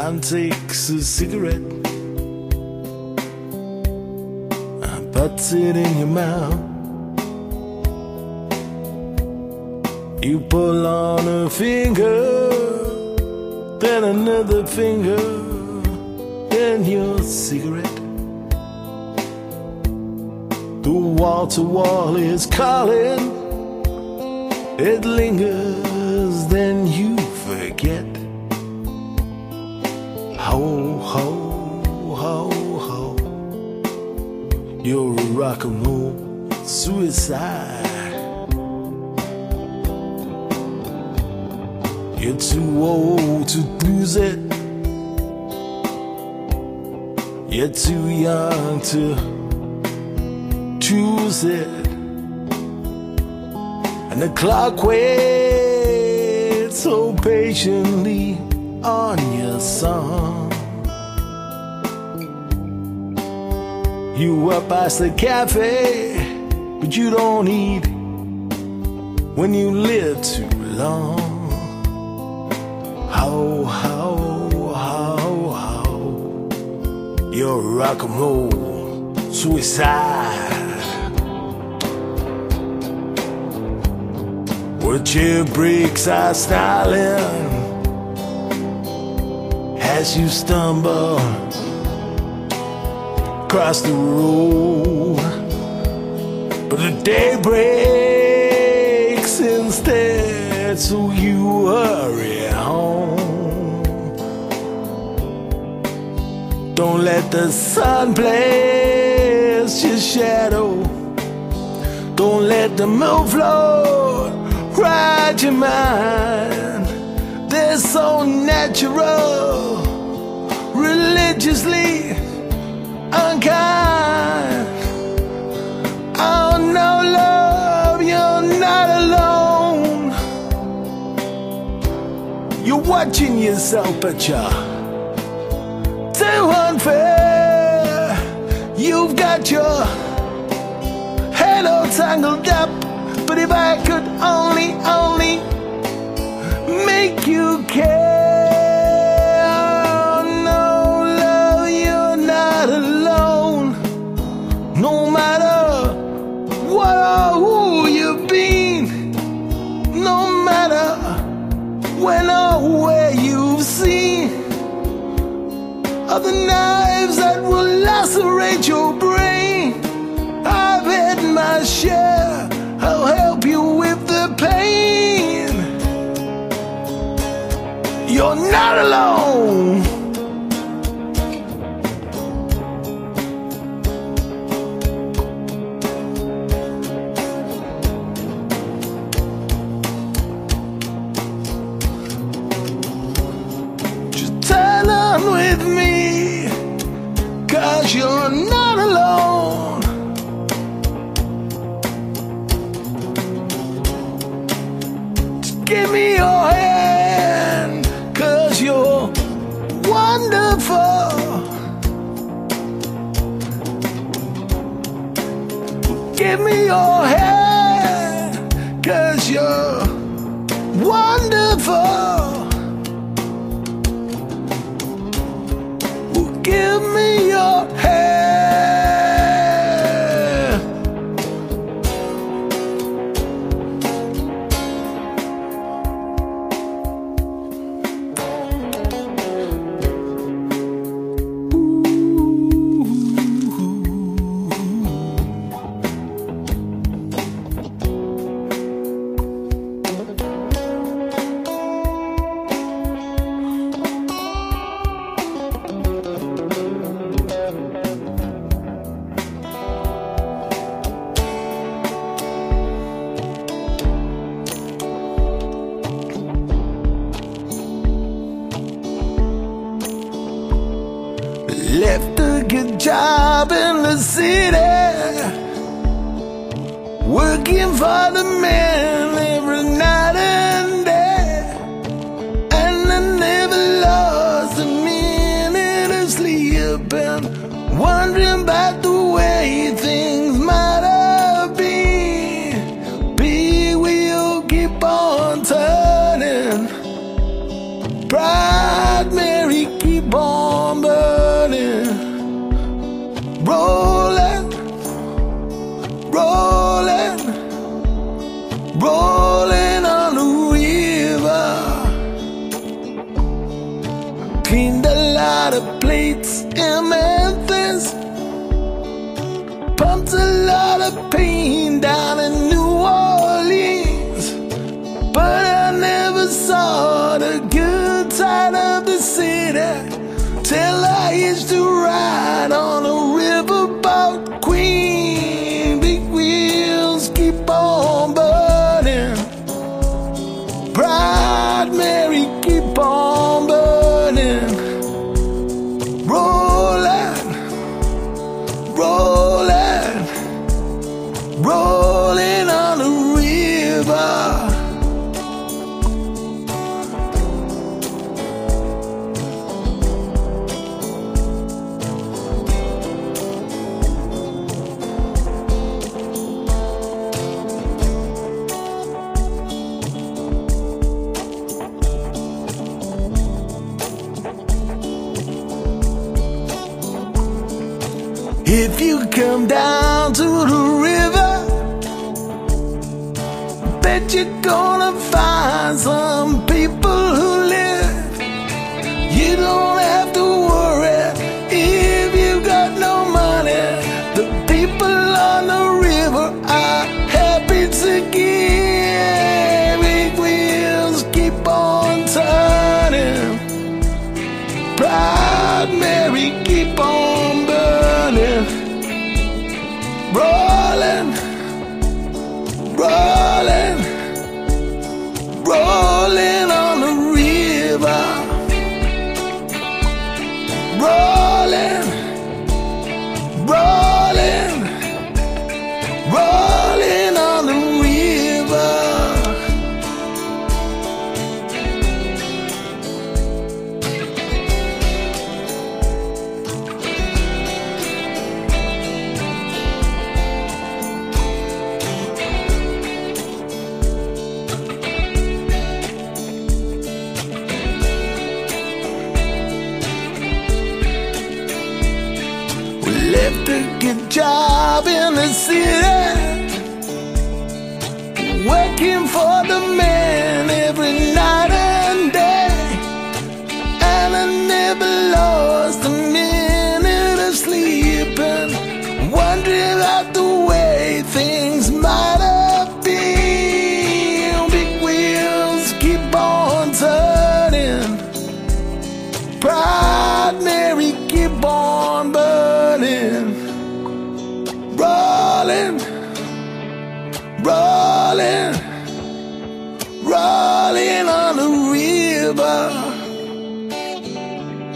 and takes a cigarette and puts it in your mouth. You pull on a finger, then another finger, then your cigarette. The wall-to-wall is calling. It lingers, then you forget. Ho, ho, ho, ho. You're a rock and roll suicide. You're too old to lose it. You're too young to choose it. And the clock waits so patiently on your song. You walk past the cafe, but you don't eat when you live too long. How, how, how, how. You're a rock and roll suicide. Where chair bricks are styling as you stumble across the road. But the day breaks instead, so you hurry home. Don't let the sun blast your shadow. Don't let the moon float ride your mind. They're so natural, religiously unkind. Oh no, love, you're not alone. You're watching yourself, but you're too unfair. You've got your head all tangled up. But if I could only make you care. Oh, no, love, you're not alone. No matter what or who you've been, no matter when or where you've seen, other knives that will lacerate your brain. I've had my share. I'll help you with the pain. You're not alone. Just turn on with me, 'cause you're not alone. Give me your hand, 'cause you're wonderful. Give me your hand, 'cause you're wonderful. Give me your hand. Left a good job in the city, working for the man every night and day, and I never lost a minute of sleep, and wondering about the way things might have been. Big wheel keep on turning, Proud Mary keep rolling, rolling, rolling on the river. Cleaned a lot of plates in Memphis, pumped a lot of pain down in New Orleans, but I never saw the good side of the city till I used to ride on a riverboat queen. Big wheels keep on burning, Proud Mary keep on burning, rolling, rolling, rolling on the river. If you come down to the river, bet you're gonna find some people who live. You don't have to worry if you got no money. The people on the river are happy to give. Big wheels keep on turning, Proud Mary keep on burning, rolling, rolling, rolling on the river, rolling, rolling, rolling on the river. Left a good job in the city, working for the man every night and day, and I never lost a minute of sleeping, wondering about the way things might have been. Big wheels keep on turning, Proud Mary keep on burning, rolling, rolling, rolling on the river.